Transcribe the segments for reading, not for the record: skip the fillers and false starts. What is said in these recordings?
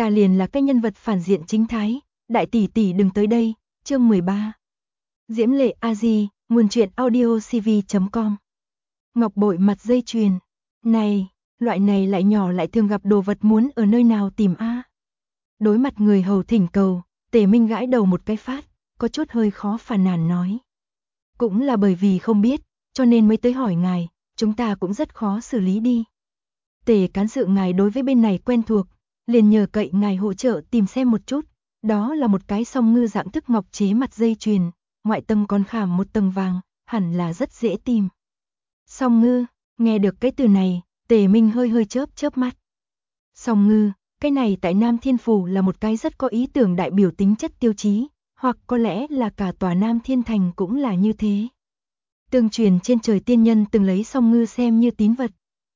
ta liền là cái nhân vật phản diện chính thái, đại tỷ tỷ đừng tới đây. Chương 13. Diễm Lệ A Di, nguồn truyện audiocv.com. Ngọc bội mặt dây chuyền. Này, loại này lại nhỏ lại thường gặp đồ vật muốn ở nơi nào tìm a? Đối mặt người hầu thỉnh cầu, Tề Minh gãi đầu một cái phát, có chút hơi khó phàn nàn nói. Cũng là bởi vì không biết, cho nên mới tới hỏi ngài, chúng ta cũng rất khó xử lý đi. Tề cán sự ngài đối với bên này quen thuộc, liền nhờ cậy ngài hỗ trợ tìm xem một chút. Đó là một cái song ngư dạng thức ngọc chế mặt dây chuyền, ngoại tầng còn khảm một tầng vàng, hẳn là rất dễ tìm. Song ngư, nghe được cái từ này, Tề Minh hơi hơi chớp mắt. Song ngư, cái này tại Nam Thiên Phủ là một cái rất có ý tưởng đại biểu tính chất tiêu chí, hoặc có lẽ là cả tòa Nam Thiên Thành cũng là như thế. Tương truyền trên trời tiên nhân từng lấy song ngư xem như tín vật.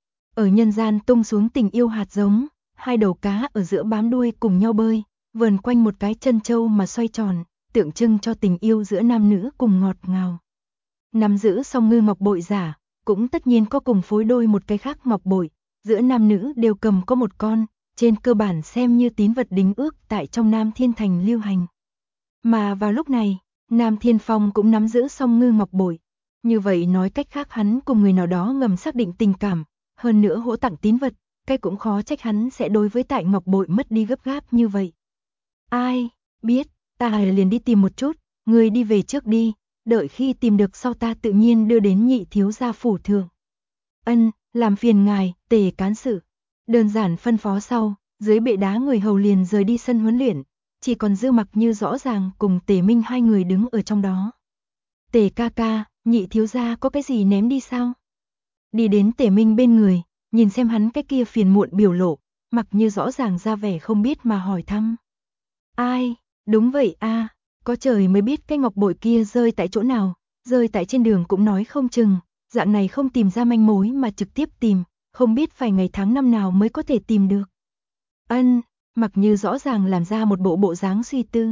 Ở nhân gian tung xuống tình yêu hạt giống, hai đầu cá ở giữa bám đuôi cùng nhau bơi, vờn quanh một cái chân châu mà xoay tròn, tượng trưng cho tình yêu giữa nam nữ cùng ngọt ngào. Nắm giữ song ngư ngọc bội giả, cũng tất nhiên có cùng phối đôi một cái khác ngọc bội, giữa nam nữ đều cầm có một con, trên cơ bản xem như tín vật đính ước tại trong Nam Thiên Thành lưu hành. Mà vào lúc này, Nam Thiên Phong cũng nắm giữ song ngư ngọc bội. Như vậy nói cách khác hắn cùng người nào đó ngầm xác định tình cảm, hơn nữa hỗ tặng tín vật, cái cũng khó trách hắn sẽ đối với tại ngọc bội mất đi gấp gáp như vậy. Ai, biết, ta liền đi tìm một chút, người đi về trước đi, đợi khi tìm được sau ta tự nhiên đưa đến nhị thiếu gia phủ thượng. Ân, làm phiền ngài, Tề cán sự. Đơn giản phân phó sau, dưới bệ đá người hầu liền rời đi sân huấn luyện, chỉ còn dư Mặc Như rõ ràng cùng Tề Minh hai người đứng ở trong đó. Tề ca ca, nhị thiếu gia có cái gì ném đi sao? Đi đến Tề Minh bên người, nhìn xem hắn cái kia phiền muộn biểu lộ, Mặc Như rõ ràng ra vẻ không biết mà hỏi thăm. Ai, đúng vậy a, có trời mới biết cái ngọc bội kia rơi tại chỗ nào, rơi tại trên đường cũng nói không chừng, dạng này không tìm ra manh mối mà trực tiếp tìm, không biết phải ngày tháng năm nào mới có thể tìm được. Ân, Mặc Như rõ ràng làm ra một bộ dáng suy tư.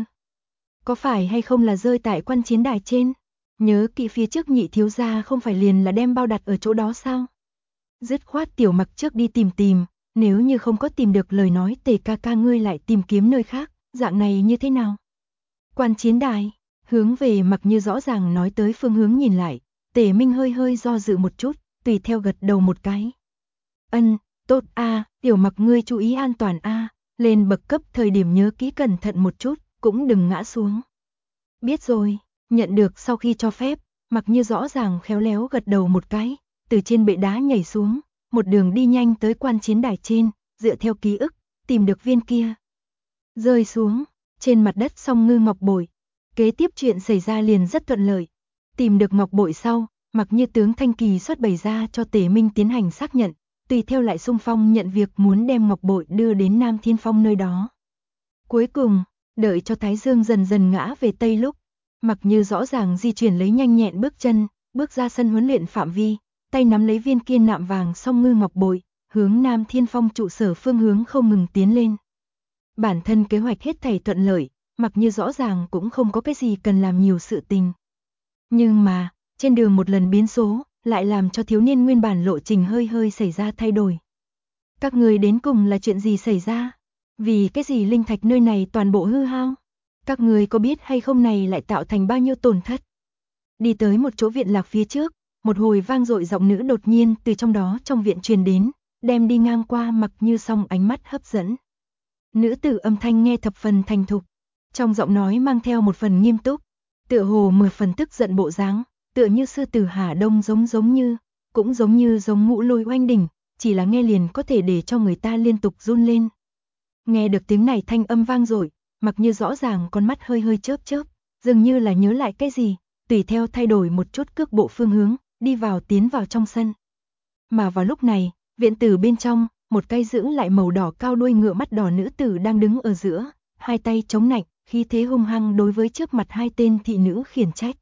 Có phải hay không là rơi tại quan chiến đài trên? Nhớ kỹ phía trước nhị thiếu gia không phải liền là đem bao đặt ở chỗ đó sao? Dứt khoát tiểu Mặc trước đi tìm, nếu như không có tìm được lời nói Tề ca ca ngươi lại tìm kiếm nơi khác, dạng này như thế nào? Quan chiến đài, hướng về Mặc Như rõ ràng nói tới phương hướng nhìn lại, Tề Minh hơi hơi do dự một chút, tùy theo gật đầu một cái. Ân, tốt a, tiểu Mặc ngươi chú ý an toàn a, lên bậc cấp thời điểm nhớ kỹ cẩn thận một chút, cũng đừng ngã xuống. Biết rồi, nhận được sau khi cho phép, Mặc Như rõ ràng khéo léo gật đầu một cái, từ trên bệ đá nhảy xuống, một đường đi nhanh tới quan chiến đài trên, dựa theo ký ức, tìm được viên kia. Rơi xuống, trên mặt đất song ngư ngọc bội. Kế tiếp chuyện xảy ra liền rất thuận lợi. Tìm được ngọc bội sau, Mặc Như tướng Thanh Kỳ xuất bày ra cho Tề Minh tiến hành xác nhận, tùy theo lại xung phong nhận việc muốn đem ngọc bội đưa đến Nam Thiên Phong nơi đó. Cuối cùng, đợi cho Thái Dương dần dần ngã về Tây lúc, Mặc Như rõ ràng di chuyển lấy nhanh nhẹn bước chân, bước ra sân huấn luyện phạm vi, tay nắm lấy viên kia nạm vàng song ngư ngọc bội, hướng Nam Thiên Phong trụ sở phương hướng không ngừng tiến lên. Bản thân kế hoạch hết thảy thuận lợi, Mặc Như rõ ràng cũng không có cái gì cần làm nhiều sự tình. Nhưng mà, trên đường một lần biến số, lại làm cho thiếu niên nguyên bản lộ trình hơi hơi xảy ra thay đổi. Các người đến cùng là chuyện gì xảy ra? Vì cái gì linh thạch nơi này toàn bộ hư hao? Các người có biết hay không này lại tạo thành bao nhiêu tổn thất? Đi tới một chỗ viện lạc phía trước, một hồi vang dội giọng nữ đột nhiên từ trong đó trong viện truyền đến, đem đi ngang qua Mặc Như song ánh mắt hấp dẫn. Nữ tử âm thanh nghe thập phần thành thục, trong giọng nói mang theo một phần nghiêm túc, tựa hồ 10 phần tức giận bộ dáng, tựa như sư tử Hà Đông giống như, cũng giống như giống ngũ lôi oanh đỉnh, chỉ là nghe liền có thể để cho người ta liên tục run lên. Nghe được tiếng này thanh âm vang dội, Mặc Như rõ ràng con mắt hơi hơi chớp, dường như là nhớ lại cái gì, tùy theo thay đổi một chút cước bộ phương hướng, tiến vào trong sân. Mà vào lúc này, viện tử bên trong, một cây giữ lại màu đỏ cao đuôi ngựa mắt đỏ nữ tử đang đứng ở giữa, hai tay chống nạnh, khí thế hung hăng đối với trước mặt hai tên thị nữ khiển trách.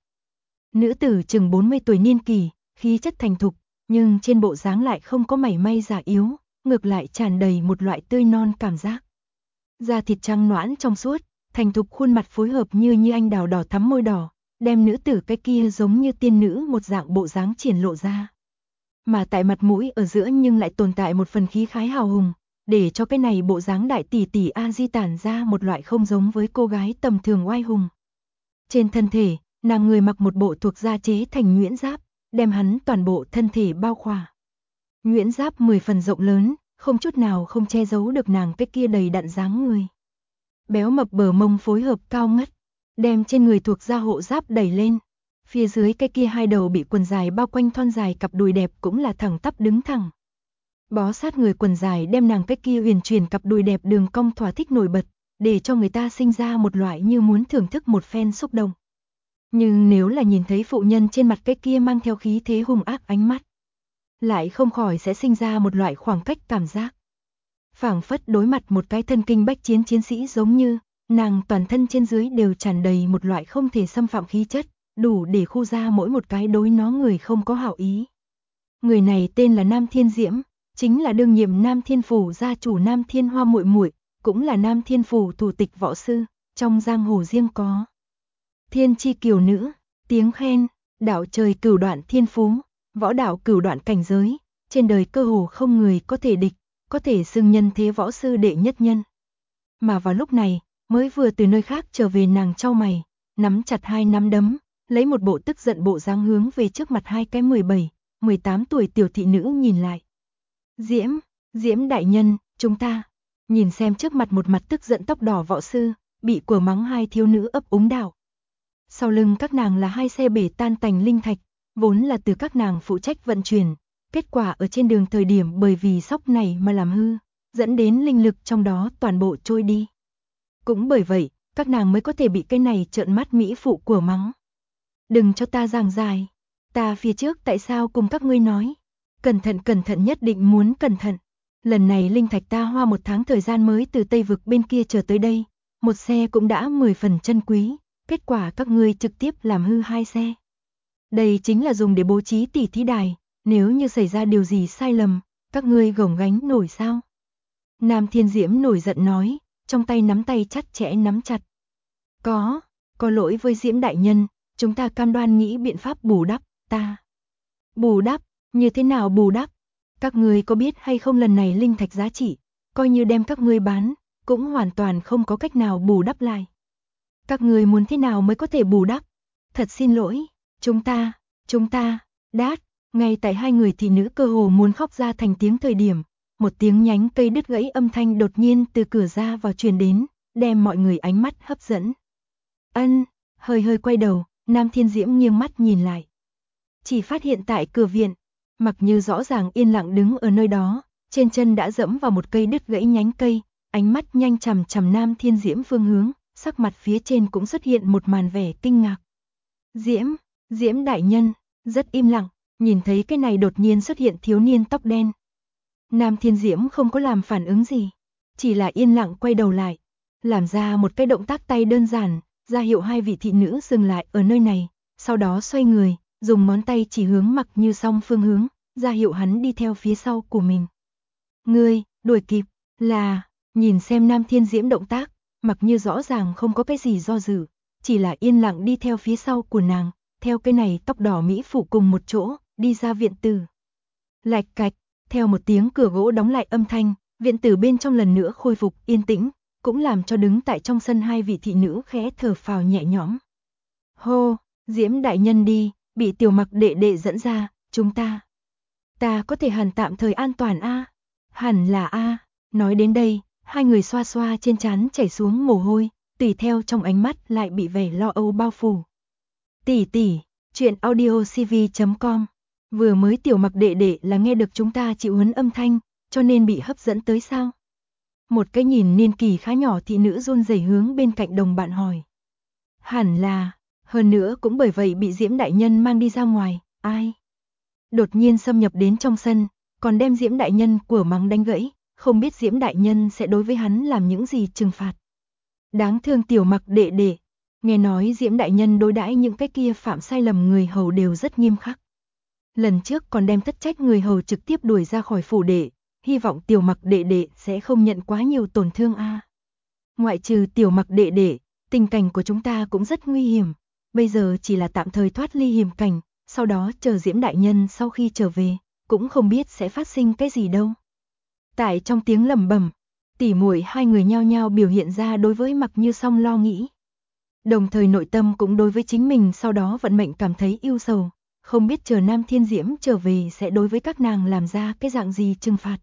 Nữ tử chừng 40 tuổi niên kỳ, khí chất thành thục, nhưng trên bộ dáng lại không có mảy may già yếu, ngược lại tràn đầy một loại tươi non cảm giác. Da thịt trắng nõn trong suốt, thành thục khuôn mặt phối hợp như anh đào đỏ thắm môi đỏ, đem nữ tử cái kia giống như tiên nữ một dạng bộ dáng triển lộ ra. Mà tại mặt mũi ở giữa nhưng lại tồn tại một phần khí khái hào hùng, để cho cái này bộ dáng đại tỷ tỷ A Di tản ra một loại không giống với cô gái tầm thường oai hùng. Trên thân thể, nàng người mặc một bộ thuộc da chế thành nhuyễn giáp, đem hắn toàn bộ thân thể bao khỏa. Nhuyễn giáp 10 phần rộng lớn, không chút nào không che giấu được nàng cái kia đầy đặn dáng người. Béo mập bờ mông phối hợp cao ngất, đem trên người thuộc da hộ giáp đẩy lên. Phía dưới cái kia hai đầu bị quần dài bao quanh thon dài cặp đùi đẹp cũng là thẳng tắp đứng thẳng. Bó sát người quần dài đem nàng cái kia huyền chuyển cặp đùi đẹp đường cong thỏa thích nổi bật, để cho người ta sinh ra một loại như muốn thưởng thức một phen xúc động. Nhưng nếu là nhìn thấy phụ nhân trên mặt cái kia mang theo khí thế hung ác ánh mắt, lại không khỏi sẽ sinh ra một loại khoảng cách cảm giác. Phảng phất đối mặt một cái thân kinh bách chiến chiến sĩ giống như, nàng toàn thân trên dưới đều tràn đầy một loại không thể xâm phạm khí chất, đủ để khu ra mỗi một cái đối nó người không có hảo ý. Người này tên là Nam Thiên Diễm, chính là đương nhiệm Nam Thiên Phủ gia chủ Nam Thiên Hoa muội muội, cũng là Nam Thiên Phủ thủ tịch võ sư, trong giang hồ riêng có. Thiên chi kiều nữ, tiếng khen, đạo trời cửu đoạn thiên phú, võ đạo cửu đoạn cảnh giới, trên đời cơ hồ không người có thể địch, có thể xưng nhân thế võ sư đệ nhất nhân. Mà vào lúc này, mới vừa từ nơi khác trở về nàng chau mày, nắm chặt hai nắm đấm, lấy một bộ tức giận bộ dáng hướng về trước mặt hai cái 17, 18 tuổi tiểu thị nữ nhìn lại. Diễm đại nhân, chúng ta, nhìn xem trước mặt một mặt tức giận tóc đỏ võ sư, bị của mắng hai thiếu nữ ấp úng đạo. Sau lưng các nàng là hai xe bể tan tành linh thạch, vốn là từ các nàng phụ trách vận chuyển, kết quả ở trên đường thời điểm bởi vì sóc này mà làm hư, dẫn đến linh lực trong đó toàn bộ trôi đi. Cũng bởi vậy, các nàng mới có thể bị cái này trợn mắt mỹ phụ của mắng. Đừng cho ta giảng dài, ta phía trước tại sao cùng các ngươi nói, cẩn thận nhất định muốn cẩn thận. Lần này linh thạch ta hoa 1 tháng thời gian mới từ Tây vực bên kia trở tới đây, một xe cũng đã 10 phần chân quý, kết quả các ngươi trực tiếp làm hư 2 xe. Đây chính là dùng để bố trí tỉ thí đài, nếu như xảy ra điều gì sai lầm, các ngươi gồng gánh nổi sao? Nam Thiên Diễm nổi giận nói, trong tay nắm tay chặt chẽ nắm chặt. Có lỗi với Diễm đại nhân, chúng ta cam đoan nghĩ biện pháp bù đắp, Bù đắp, như thế nào bù đắp? Các ngươi có biết hay không lần này linh thạch giá trị, coi như đem các ngươi bán, cũng hoàn toàn không có cách nào bù đắp lại. Các ngươi muốn thế nào mới có thể bù đắp? Thật xin lỗi, chúng ta, đát, ngay tại hai người thị nữ cơ hồ muốn khóc ra thành tiếng thời điểm, một tiếng nhánh cây đứt gãy âm thanh đột nhiên từ cửa ra vào truyền đến, đem mọi người ánh mắt hấp dẫn. Hơi quay đầu, Nam Thiên Diễm nghiêng mắt nhìn lại. Chỉ phát hiện tại cửa viện, Mặc Như rõ ràng yên lặng đứng ở nơi đó, trên chân đã dẫm vào một cây đứt gãy nhánh cây, ánh mắt nhanh chằm chằm Nam Thiên Diễm phương hướng, sắc mặt phía trên cũng xuất hiện một màn vẻ kinh ngạc. Diễm đại nhân, rất im lặng, nhìn thấy cái này đột nhiên xuất hiện thiếu niên tóc đen. Nam Thiên Diễm không có làm phản ứng gì, chỉ là yên lặng quay đầu lại, làm ra một cái động tác tay đơn giản, ra hiệu hai vị thị nữ dừng lại ở nơi này, sau đó xoay người, dùng ngón tay chỉ hướng Mặc Như song phương hướng, ra hiệu hắn đi theo phía sau của mình. Ngươi, đuổi kịp, là, nhìn xem Nam Thiên Diễm động tác, Mặc Như rõ ràng không có cái gì do dự, chỉ là yên lặng đi theo phía sau của nàng, theo cái này tóc đỏ mỹ phụ cùng một chỗ, đi ra viện tử. Lạch cạch, theo một tiếng cửa gỗ đóng lại âm thanh, viện tử bên trong lần nữa khôi phục yên tĩnh, cũng làm cho đứng tại trong sân hai vị thị nữ khẽ thở phào nhẹ nhõm. Hô, Diễm đại nhân đi, bị tiểu Mặc đệ đệ dẫn ra, chúng ta có thể hẳn tạm thời an toàn a? Hẳn là a. Nói đến đây, hai người xoa xoa trên trán chảy xuống mồ hôi, tùy theo trong ánh mắt lại bị vẻ lo âu bao phủ. Tỷ, chuyện audiocv.com. Vừa mới tiểu Mặc đệ đệ là nghe được chúng ta chịu huấn âm thanh, cho nên bị hấp dẫn tới sao? Một cái nhìn niên kỳ khá nhỏ thị nữ run rẩy hướng bên cạnh đồng bạn hỏi. Hẳn là, hơn nữa cũng bởi vậy bị Diễm đại nhân mang đi ra ngoài, ai? Đột nhiên xâm nhập đến trong sân, còn đem Diễm đại nhân của mắng đánh gãy, không biết Diễm đại nhân sẽ đối với hắn làm những gì trừng phạt. Đáng thương tiểu Mặc đệ đệ, nghe nói Diễm đại nhân đối đãi những cái kia phạm sai lầm người hầu đều rất nghiêm khắc. Lần trước còn đem tất trách người hầu trực tiếp đuổi ra khỏi phủ đệ, hy vọng tiểu Mặc đệ đệ sẽ không nhận quá nhiều tổn thương a. Ngoại trừ tiểu Mặc đệ đệ, tình cảnh của chúng ta cũng rất nguy hiểm, bây giờ chỉ là tạm thời thoát ly hiểm cảnh, sau đó chờ Diễm đại nhân sau khi trở về, cũng không biết sẽ phát sinh cái gì đâu. Tại trong tiếng lẩm bẩm, tỉ muội hai người nhao nhao biểu hiện ra đối với Mặc Như Song lo nghĩ. Đồng thời nội tâm cũng đối với chính mình sau đó vận mệnh cảm thấy ưu sầu, không biết chờ Nam Thiên Diễm trở về sẽ đối với các nàng làm ra cái dạng gì trừng phạt.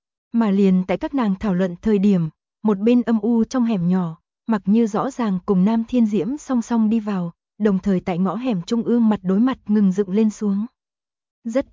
Mà liền tại các nàng thảo luận thời điểm, một bên âm u trong hẻm nhỏ, Mặc Như rõ ràng cùng Nam Thiên Diễm song song đi vào, đồng thời tại ngõ hẻm trung ương mặt đối mặt ngừng dựng lên xuống. Rất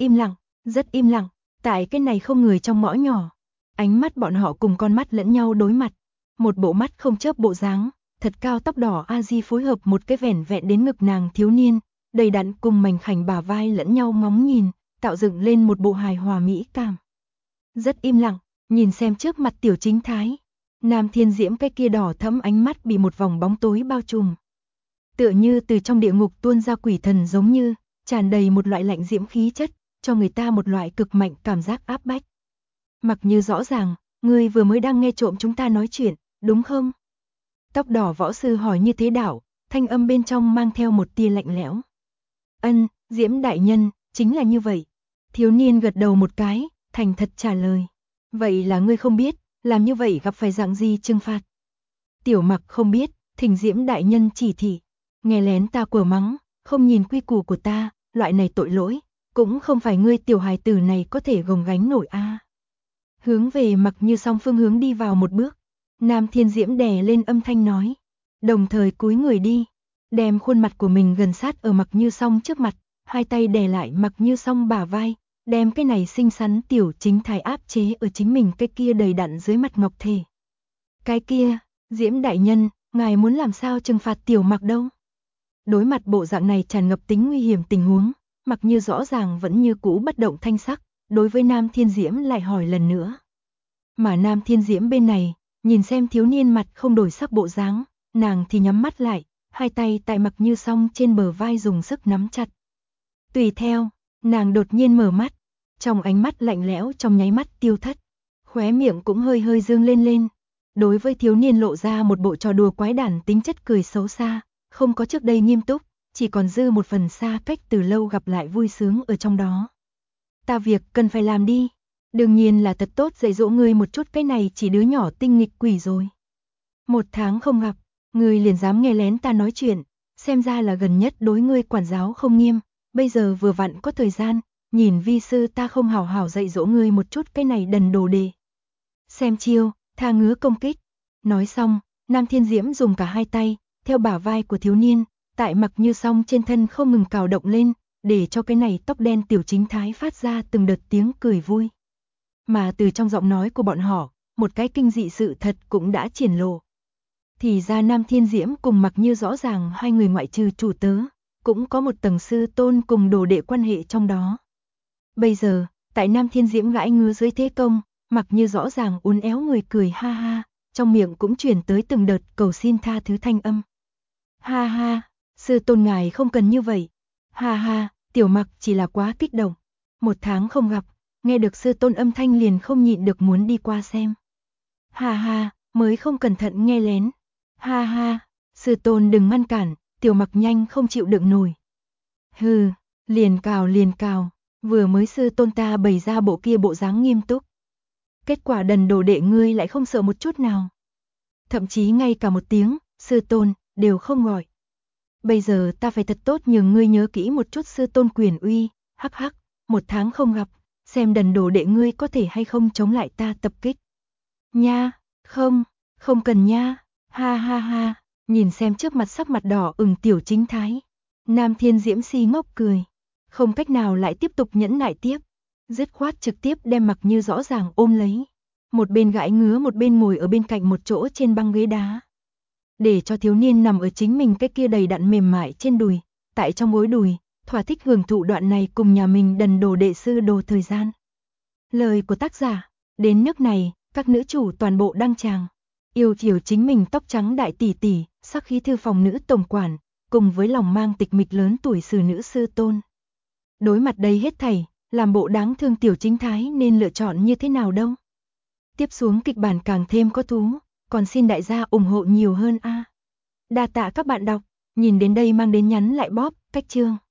im lặng, tại cái này không người trong ngõ nhỏ, ánh mắt bọn họ cùng con mắt lẫn nhau đối mặt, một bộ mắt không chớp bộ dáng, thật cao tóc đỏ a di phối hợp một cái vẻn vẹn đến ngực nàng thiếu niên, đầy đặn cùng mảnh khảnh bả vai lẫn nhau ngóng nhìn, tạo dựng lên một bộ hài hòa mỹ cảm. Rất im lặng, nhìn xem trước mặt tiểu chính thái, Nam Thiên Diễm cái kia đỏ thẫm ánh mắt bị một vòng bóng tối bao trùm. Tựa như từ trong địa ngục tuôn ra quỷ thần giống như, tràn đầy một loại lạnh diễm khí chất, cho người ta một loại cực mạnh cảm giác áp bách. Mặc Như rõ ràng, ngươi vừa mới đang nghe trộm chúng ta nói chuyện, đúng không? Tóc đỏ võ sư hỏi như thế đạo, thanh âm bên trong mang theo một tia lạnh lẽo. Ân, Diễm đại nhân, chính là như vậy. Thiếu niên gật đầu một cái, thành thật trả lời. Vậy là ngươi không biết, làm như vậy gặp phải dạng gì trừng phạt? Tiểu Mặc không biết, thỉnh Diễm đại nhân chỉ thị. Nghe lén ta quở mắng, không nhìn quy củ của ta, loại này tội lỗi, cũng không phải ngươi tiểu hài tử này có thể gồng gánh nổi a. Hướng về Mặc Như Song phương hướng đi vào một bước, Nam Thiên Diễm đè lên âm thanh nói, đồng thời cúi người đi, đem khuôn mặt của mình gần sát ở Mặc Như Song trước mặt, hai tay đè lại Mặc Như Song bả vai, đem cái này xinh xắn tiểu chính thái áp chế ở chính mình cái kia đầy đặn dưới mặt ngọc thể. Cái kia, Diễm đại nhân, ngài muốn làm sao trừng phạt tiểu Mặc đâu? Đối mặt bộ dạng này tràn ngập tính nguy hiểm tình huống, Mặc Như rõ ràng vẫn như cũ bất động thanh sắc, đối với Nam Thiên Diễm lại hỏi lần nữa. Mà Nam Thiên Diễm bên này, nhìn xem thiếu niên mặt không đổi sắc bộ dáng, nàng thì nhắm mắt lại, hai tay tại Mặc Như Song trên bờ vai dùng sức nắm chặt. Tùy theo, nàng đột nhiên mở mắt, trong ánh mắt lạnh lẽo trong nháy mắt tiêu thất, khóe miệng cũng hơi hơi dương lên. Đối với thiếu niên lộ ra một bộ trò đùa quái đản tính chất cười xấu xa, không có trước đây nghiêm túc, chỉ còn dư một phần xa cách từ lâu gặp lại vui sướng ở trong đó. Ta việc cần phải làm đi, đương nhiên là thật tốt dạy dỗ ngươi một chút cái này chỉ đứa nhỏ tinh nghịch quỷ rồi. 1 tháng không gặp, ngươi liền dám nghe lén ta nói chuyện, xem ra là gần nhất đối ngươi quản giáo không nghiêm, bây giờ vừa vặn có thời gian, nhìn vi sư ta không hảo hảo dạy dỗ ngươi một chút cái này đần đồ đề. Xem chiêu, tha ngứa công kích. Nói xong, Nam Thiên Diễm dùng cả hai tay, theo bả vai của thiếu niên, tại Mặc Như Song trên thân không ngừng cào động lên, để cho cái này tóc đen tiểu chính thái phát ra từng đợt tiếng cười vui. Mà từ trong giọng nói của bọn họ, một cái kinh dị sự thật cũng đã triển lộ. Thì ra Nam Thiên Diễm cùng Mặc Như rõ ràng hai người ngoại trừ chủ tớ, cũng có một tầng sư tôn cùng đồ đệ quan hệ trong đó. Bây giờ, tại Nam Thiên Diễm gãi ngứa dưới thế công, Mặc Như rõ ràng uốn éo người cười ha ha, trong miệng cũng truyền tới từng đợt cầu xin tha thứ thanh âm. Ha ha, sư tôn ngài không cần như vậy. Ha ha, tiểu Mặc chỉ là quá kích động. 1 tháng không gặp, nghe được sư tôn âm thanh liền không nhịn được muốn đi qua xem. Ha ha, mới không cẩn thận nghe lén. Ha ha, sư tôn đừng ngăn cản, tiểu Mặc nhanh không chịu đựng nổi. Hừ, liền cào, vừa mới sư tôn ta bày ra bộ kia bộ dáng nghiêm túc. Kết quả đần đồ đệ ngươi lại không sợ một chút nào. Thậm chí ngay cả một tiếng, sư tôn, đều không gọi. Bây giờ ta phải thật tốt nhường ngươi nhớ kỹ một chút sư tôn quyền uy, hắc hắc, 1 tháng không gặp, xem đần đồ đệ ngươi có thể hay không chống lại ta tập kích. Nha, không cần nha, ha ha ha, nhìn xem trước mặt sắc mặt đỏ ửng tiểu chính thái. Nam Thiên Diễm si ngốc cười, không cách nào lại tiếp tục nhẫn nại tiếp, dứt khoát trực tiếp đem Mặc Như rõ ràng ôm lấy. Một bên gãi ngứa một bên ngồi ở bên cạnh một chỗ trên băng ghế đá. Để cho thiếu niên nằm ở chính mình cái kia đầy đặn mềm mại trên đùi, tại trong gối đùi, thỏa thích hưởng thụ đoạn này cùng nhà mình đần đồ đệ sư đồ thời gian. Lời của tác giả, đến nước này, các nữ chủ toàn bộ đăng tràng. Yêu chiều chính mình tóc trắng đại tỷ tỷ, sắc khí thư phòng nữ tổng quản, cùng với lòng mang tịch mịch lớn tuổi sử nữ sư tôn. Đối mặt đây hết thảy, làm bộ đáng thương tiểu chính thái nên lựa chọn như thế nào đâu. Tiếp xuống kịch bản càng thêm có thú, còn xin đại gia ủng hộ nhiều hơn a. Đa tạ các bạn đọc, nhìn đến đây mang đến nhắn lại bóp, cách chương.